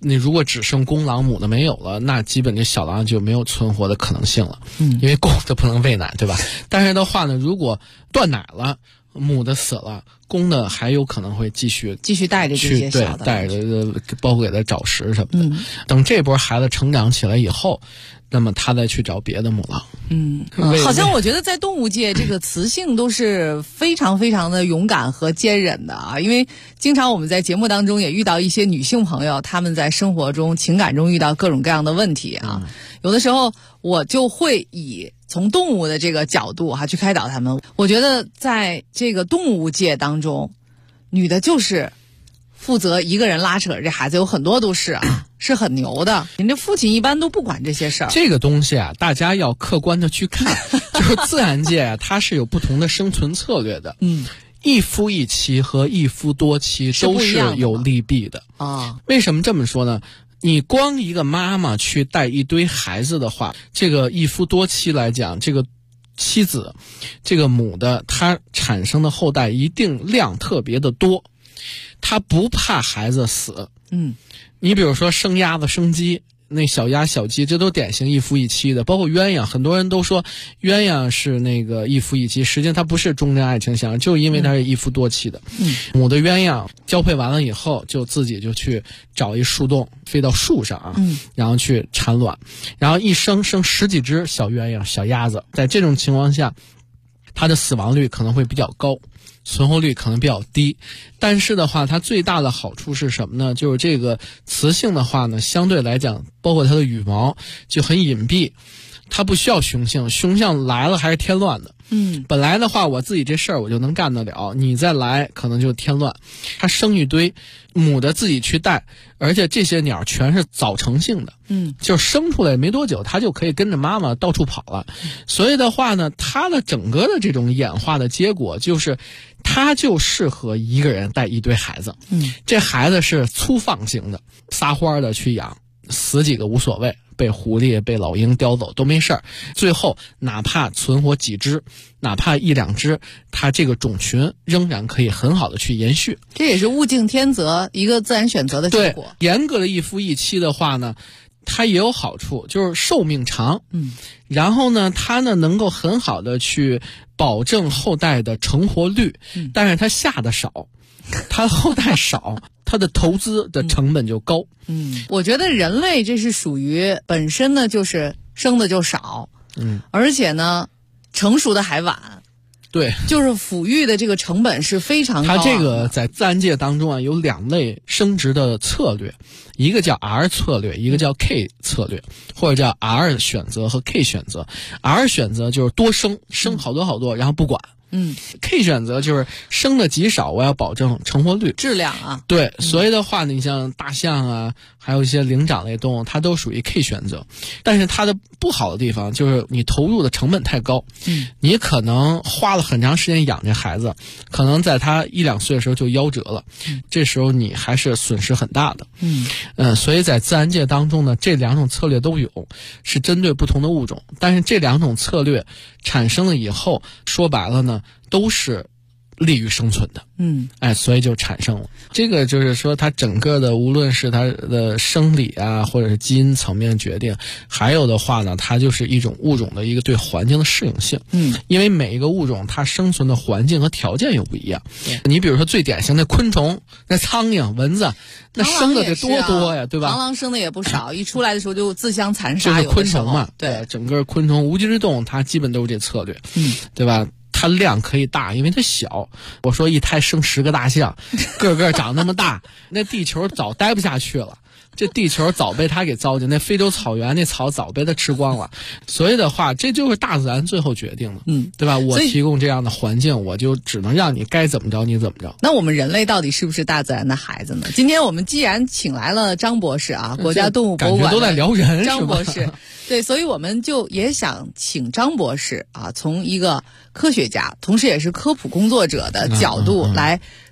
你如果只剩公狼，母的没有了，那基本这小狼就没有存活的可能性了。因为公的不能喂奶，对吧？但是的话呢，如果断奶了，母的死了，公的还有可能会继续带着这些小的， 对，带着包括给它找食什么的。等这波孩子成长起来以后，那么他再去找别的母狼。 好像我觉得在动物界，这个雌性都是非常非常的勇敢和坚韧的啊。因为经常我们在节目当中也遇到一些女性朋友，她们在生活中、情感中遇到各种各样的问题啊。有的时候我就会从动物的这个角度去开导他们。我觉得在这个动物界当中，女的就是负责一个人拉扯这孩子，有很多都是是很牛的。人家父亲一般都不管这些事儿。 这个东西大家要客观的去看，就是自然界它是有不同的生存策略的。一夫一妻和一夫多妻都是有利弊的啊。 为什么这么说呢？你光一个妈妈去带一堆孩子的话，这个一夫多妻来讲，这个妻子，这个母的，她产生的后代一定量特别的多，她不怕孩子死。你比如说生鸭子、生鸡，那小鸭、小鸡，这都典型一夫一妻的。包括鸳鸯，很多人都说鸳鸯是那个一夫一妻，实际上它不是忠贞爱情相，就是因为它是一夫多妻的。母的鸳鸯交配完了以后，就自己就去找一树洞，飞到树上然后去产卵，然后一生10几只小鸳鸯、小鸭子。在这种情况下，它的死亡率可能会比较高，存活率可能比较低。但是的话，它最大的好处是什么呢？就是这个雌性的话呢，相对来讲，包括它的羽毛就很隐蔽，它不需要雄性，雄性来了还是添乱的。本来的话，我自己这事儿我就能干得了，你再来可能就添乱。它生一堆，母的自己去带，而且这些鸟全是早成性的，就生出来没多久，它就可以跟着妈妈到处跑了。所以的话呢，它的整个的这种演化的结果就是，它就适合一个人带一堆孩子。这孩子是粗放型的，撒欢的去养，死几个无所谓。被狐狸、被老鹰叼走都没事儿，最后哪怕存活几只，哪怕1、2只，它这个种群仍然可以很好的去延续。 这也是物竞天择，一个自然选择的结果。 对，严格的一夫一妻的话呢，它也有好处，就是寿命长。然后呢，它呢能够很好的去保证后代的成活率，但是它下的少，它后代少，它的投资的成本就高。 我觉得人类这是属于本身呢就是生的就少，而且呢成熟的还晚。 对， 就是抚育的这个成本是非常高。 它这个在自然界当中有2类生殖的策略，一个叫 R 策略，一个叫 K 策略，或者叫 R 选择和 K 选择。R 选择就是多生好多好多，然后不管。K 选择就是生的极少，我要保证成活率、 质量啊。 对，所以的话呢，你像大象啊，还有一些灵长类动物，它都属于 K 选择。但是它的不好的地方就是你投入的成本太高，你可能花了很长时间养这孩子，可能在他1、2岁的时候就夭折了，这时候你还是损失很大的。所以在自然界当中呢，这2种策略都有，是针对不同的物种。但是这2种策略产生了以后，说白了呢，都是利于生存的。所以就产生了这个，就是说它整个的无论是它的生理啊，或者是基因层面决定，还有的话呢，它就是一种物种的一个对环境的适应性。因为每一个物种它生存的环境和条件又不一样。你比如说最典型的昆虫，那苍蝇、蚊子，那生的得多呀，对吧？ 螳螂生的也不少，一出来的时候就自相残杀。 就是昆虫嘛， 对， 整个昆虫无脊椎动物它基本都是这策略，对吧？它量可以大，因为它小。我说一胎生10个大象，个个长那么大，那地球早待不下去了。这地球早被它给糟践，那非洲草原那草早被它吃光了。所以的话，这就是大自然最后决定的，对吧？我提供这样的环境，我就只能让你该怎么着你怎么着。 那我们人类到底是不是大自然的孩子呢？今天我们既然请来了张博士啊，国家动物博物馆感觉都在聊人， 张博士，对，所以我们就也想请张博士啊，从一个科学家，同时也是科普工作者的角度来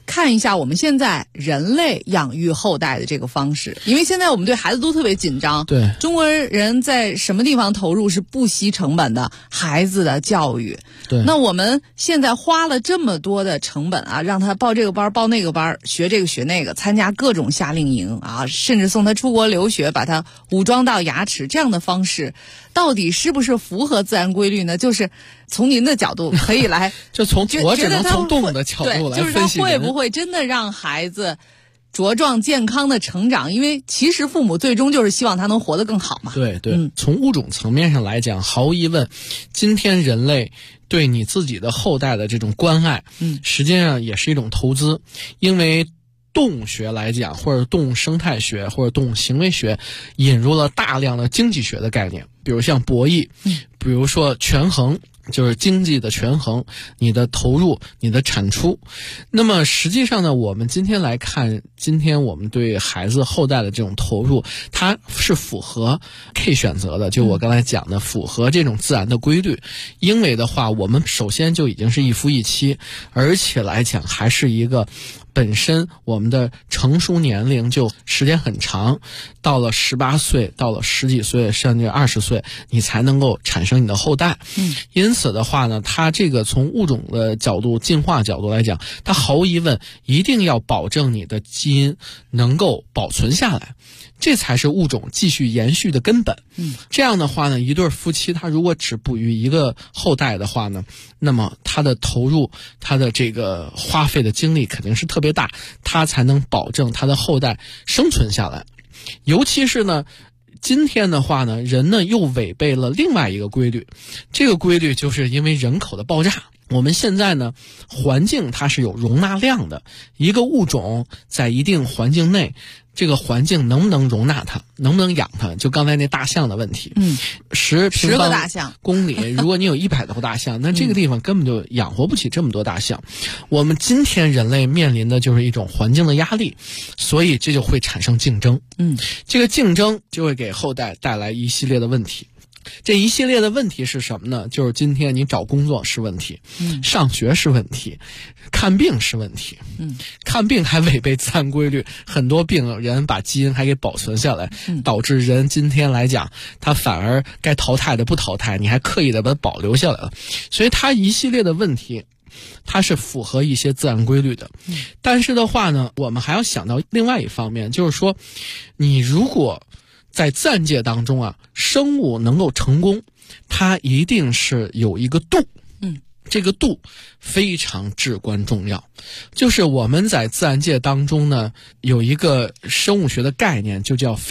看一下我们现在人类养育后代的这个方式，因为现在我们对孩子都特别紧张。 对， 中国人在什么地方投入是不惜成本的？孩子的教育。 对， 那我们现在花了这么多的成本啊，让他报这个班报那个班，学这个学那个，参加各种夏令营啊，甚至送他出国留学，把他武装到牙齿，这样的方式到底是不是符合自然规律呢？就是从您的角度可以来就从我只能从动物的角度来分析， 就是他会不会真的让孩子茁壮健康的成长？因为其实父母最终就是希望他能活得更好嘛。 对对，从物种层面上来讲，毫无疑问，今天人类对你自己的后代的这种关爱，实际上也是一种投资。因为动物学来讲，或者动物生态学，或者动物行为学，引入了大量的经济学的概念，比如像博弈，比如说权衡，就是经济的权衡，你的投入，你的产出。那么实际上呢，我们今天来看，今天我们对孩子后代的这种投入，它是符合 K 选择的，就我刚才讲的，符合这种自然的规律。因为的话，我们首先就已经是一夫一妻，而且来讲还是一个本身我们的成熟年龄就时间很长，到了18岁，到了10几岁，甚至20岁，你才能够产生你的后代。因此的话呢，它这个从物种的角度、进化角度来讲，它毫无疑问一定要保证你的基因能够保存下来，这才是物种继续延续的根本。这样的话呢，一对夫妻他如果只哺育一个后代的话呢，那么他的投入，他的这个花费的精力肯定是特别大，他才能保证他的后代生存下来。尤其是呢，今天的话呢，人呢又违背了另外一个规律，这个规律就是因为人口的爆炸。我们现在呢，环境它是有容纳量的，一个物种在一定环境内，这个环境能不能容纳它，能不能养它，就刚才那大象的问题。10平方公里，如果你有100头大象，那这个地方根本就养活不起这么多大象。我们今天人类面临的就是一种环境的压力，所以这就会产生竞争。这个竞争就会给后代带来一系列的问题。这一系列的问题是什么呢？就是今天你找工作是问题，上学是问题，看病是问题，看病还违背自然规律，很多病人把基因还给保存下来，导致人今天来讲，他反而该淘汰的不淘汰，你还刻意的把它保留下来了，所以它一系列的问题，它是符合一些自然规律的。但是的话呢，我们还要想到另外一方面，就是说，你如果在自然界当中啊，生物能够成功，它一定是有一个度，这个度非常至关重要。就是我们在自然界当中呢，有一个生物学的概念，就叫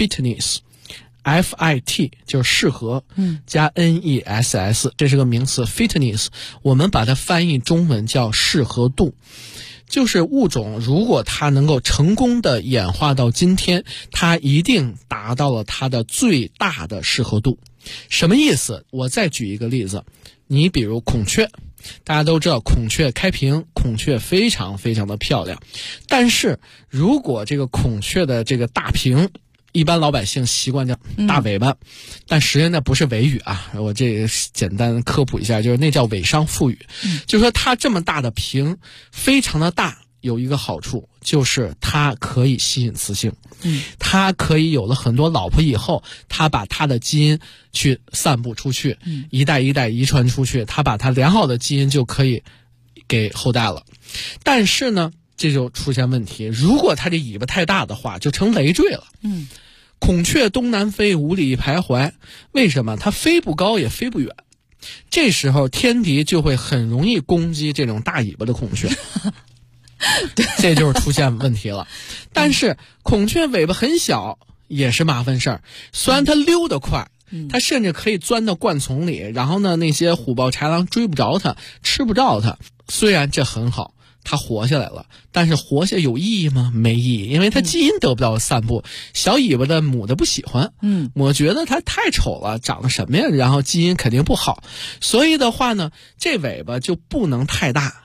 fitness。FIT 就是适合，加 NESS， 这是个名词 fitness， 我们把它翻译中文叫适合度。就是物种如果它能够成功的演化到今天，它一定达到了它的最大的适合度。什么意思？我再举一个例子，你比如孔雀，大家都知道孔雀开屏，孔雀非常非常的漂亮，但是如果这个孔雀的这个大屏，一般老百姓习惯叫大尾巴，但实际上那不是尾语啊，我这个简单科普一下，就是那叫尾商复语。就是说它这么大的屏非常的大，有一个好处就是它可以吸引雌性，它可以有了很多老婆以后，它把它的基因去散布出去，一代一代遗传出去，它把它良好的基因就可以给后代了。但是呢，这就出现问题，如果它这尾巴太大的话，就成累赘了。孔雀东南飞，五里徘徊，为什么？它飞不高也飞不远，这时候天敌就会很容易攻击这种大尾巴的孔雀。这就是出现问题了。但是孔雀尾巴很小也是麻烦事儿，虽然它溜得快，它甚至可以钻到灌丛里，然后呢，那些虎豹豺狼追不着它，吃不着它。虽然这很好，它活下来了，但是活下有意义吗？没意义，因为它基因得不到散布。小尾巴的母的不喜欢，我觉得它太丑了，长得什么呀？然后基因肯定不好，所以的话呢，这尾巴就不能太大，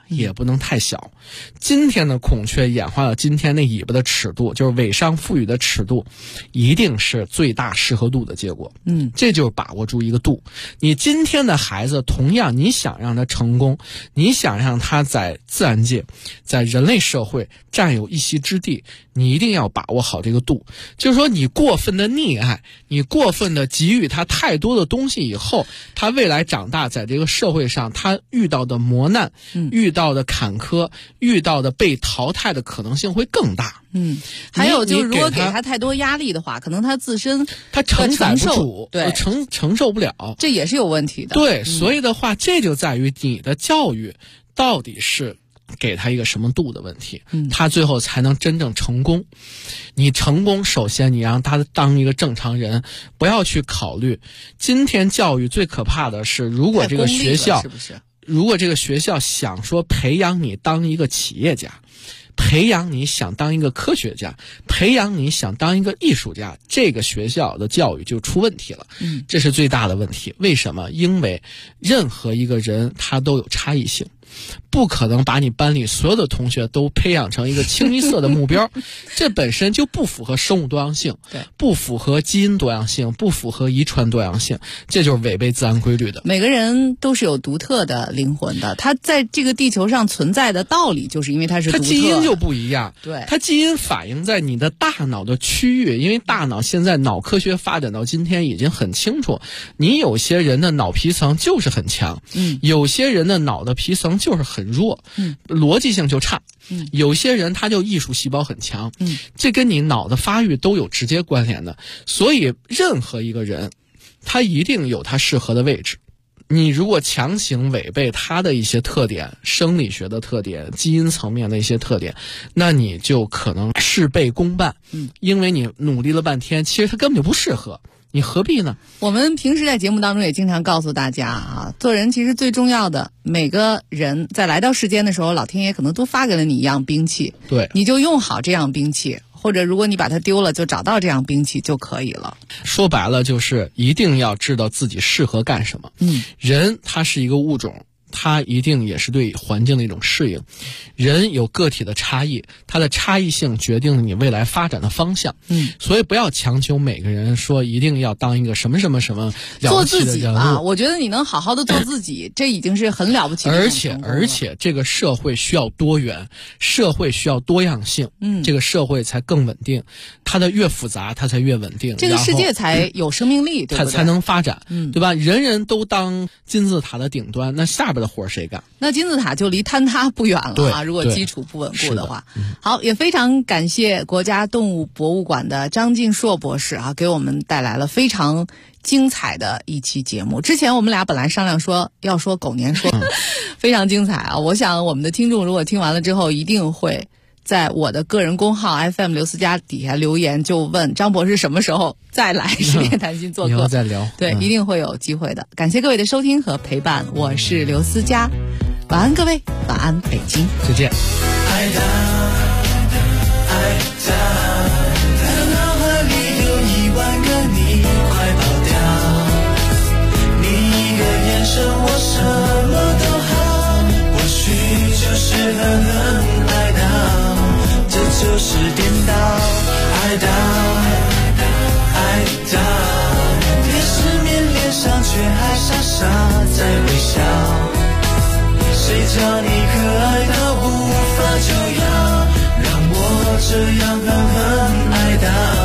也不能太小。今天的孔雀演化了今天那尾巴的尺度，就是尾上赋予的尺度，一定是最大适合度的结果。这就是把握住一个度。你今天的孩子，同样你想让他成功，你想让他在自然界，在人类社会占有一席之地，你一定要把握好这个度。就是说，你过分的溺爱，你过分的给予他太多的东西以后，他未来长大在这个社会上，他遇到的磨难，遇到的坎坷，遇到的被淘汰的可能性会更大。 还有就是，如果给他太多压力的话，可能他自身他承载不住， 对， 承受不了， 这也是有问题的。 对，所以的话，这就在于你的教育到底是给他一个什么度的问题，他最后才能真正成功。你成功，首先你让他当一个正常人，不要去考虑今天教育最可怕的是，如果这个学校是不是？ 如果这个学校想说培养你当一个企业家，培养你想当一个科学家，培养你想当一个艺术家，这个学校的教育就出问题了。这是最大的问题。为什么？因为任何一个人他都有差异性，不可能把你班里所有的同学都培养成一个清一色的目标，这本身就不符合生物多样性，不符合基因多样性，不符合遗传多样性，这就是违背自然规律的。 每个人都是有独特的灵魂的，他在这个地球上存在的道理，就是因为他是独特的， 他基因就不一样。 对， 他基因反映在你的大脑的区域，因为大脑现在脑科学发展到今天已经很清楚，你有些人的脑皮层就是很强，有些人的脑的皮层就是很弱，逻辑性就差，有些人他就艺术细胞很强，这跟你脑的发育都有直接关联的。所以任何一个人他一定有他适合的位置，你如果强行违背他的一些特点，生理学的特点，基因层面的一些特点，那你就可能事倍功半，因为你努力了半天，其实他根本就不适合，你何必呢？ 我们平时在节目当中也经常告诉大家啊，做人其实最重要的，每个人在来到世间的时候，老天爷可能都发给了你一样兵器， 对， 你就用好这样兵器，或者如果你把它丢了，就找到这样兵器就可以了。 说白了就是一定要知道自己适合干什么。人他是一个物种，它一定也是对环境的一种适应。人有个体的差异，它的差异性决定了你未来发展的方向。所以不要强求每个人说一定要当一个什么什么什么了不起的人物。做自己吧， 我觉得你能好好的做自己，这已经是很了不起的。 而且这个社会需要多元，社会需要多样性，这个社会才更稳定。它的越复杂，它才越稳定， 这个世界才有生命力，对不对？ 它才能发展，对吧？人人都当金字塔的顶端，那下边的活谁干？ 那金字塔就离坍塌不远了啊！如果基础不稳固的话。好，也非常感谢国家动物博物馆的张静硕博士啊，给我们带来了非常精彩的一期节目。之前我们俩本来商量说要说狗年说，非常精彩啊！我想我们的听众如果听完了之后，一定会在我的个人公号 FM 刘思佳底下留言，就问张博士什么时候再来十点谈心做客， 以后再聊。 对，一定会有机会的。感谢各位的收听和陪伴，我是刘思佳，晚安各位，晚安北京， 再见。 爱他，爱他，他的脑海里有10000个你，快跑掉！你一个眼神，我什么都好，或许就是很爱他，这就是颠倒。爱他，爱他，别失眠脸上却还傻傻在微笑，谁叫你可爱到无法就要让我这样狠狠爱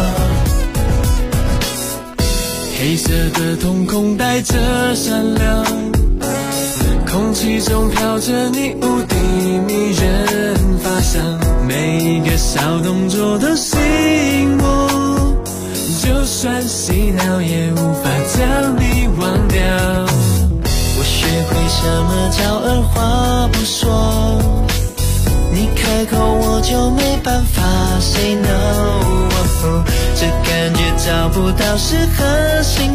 到。黑色的瞳孔带着闪亮，空气中飘着你无敌迷人发香，每一个小动作都吸引我，就算洗脑也无法将你忘掉。我学会什么叫二话不说，你开口我就没办法 say no， 这感觉找不到适合心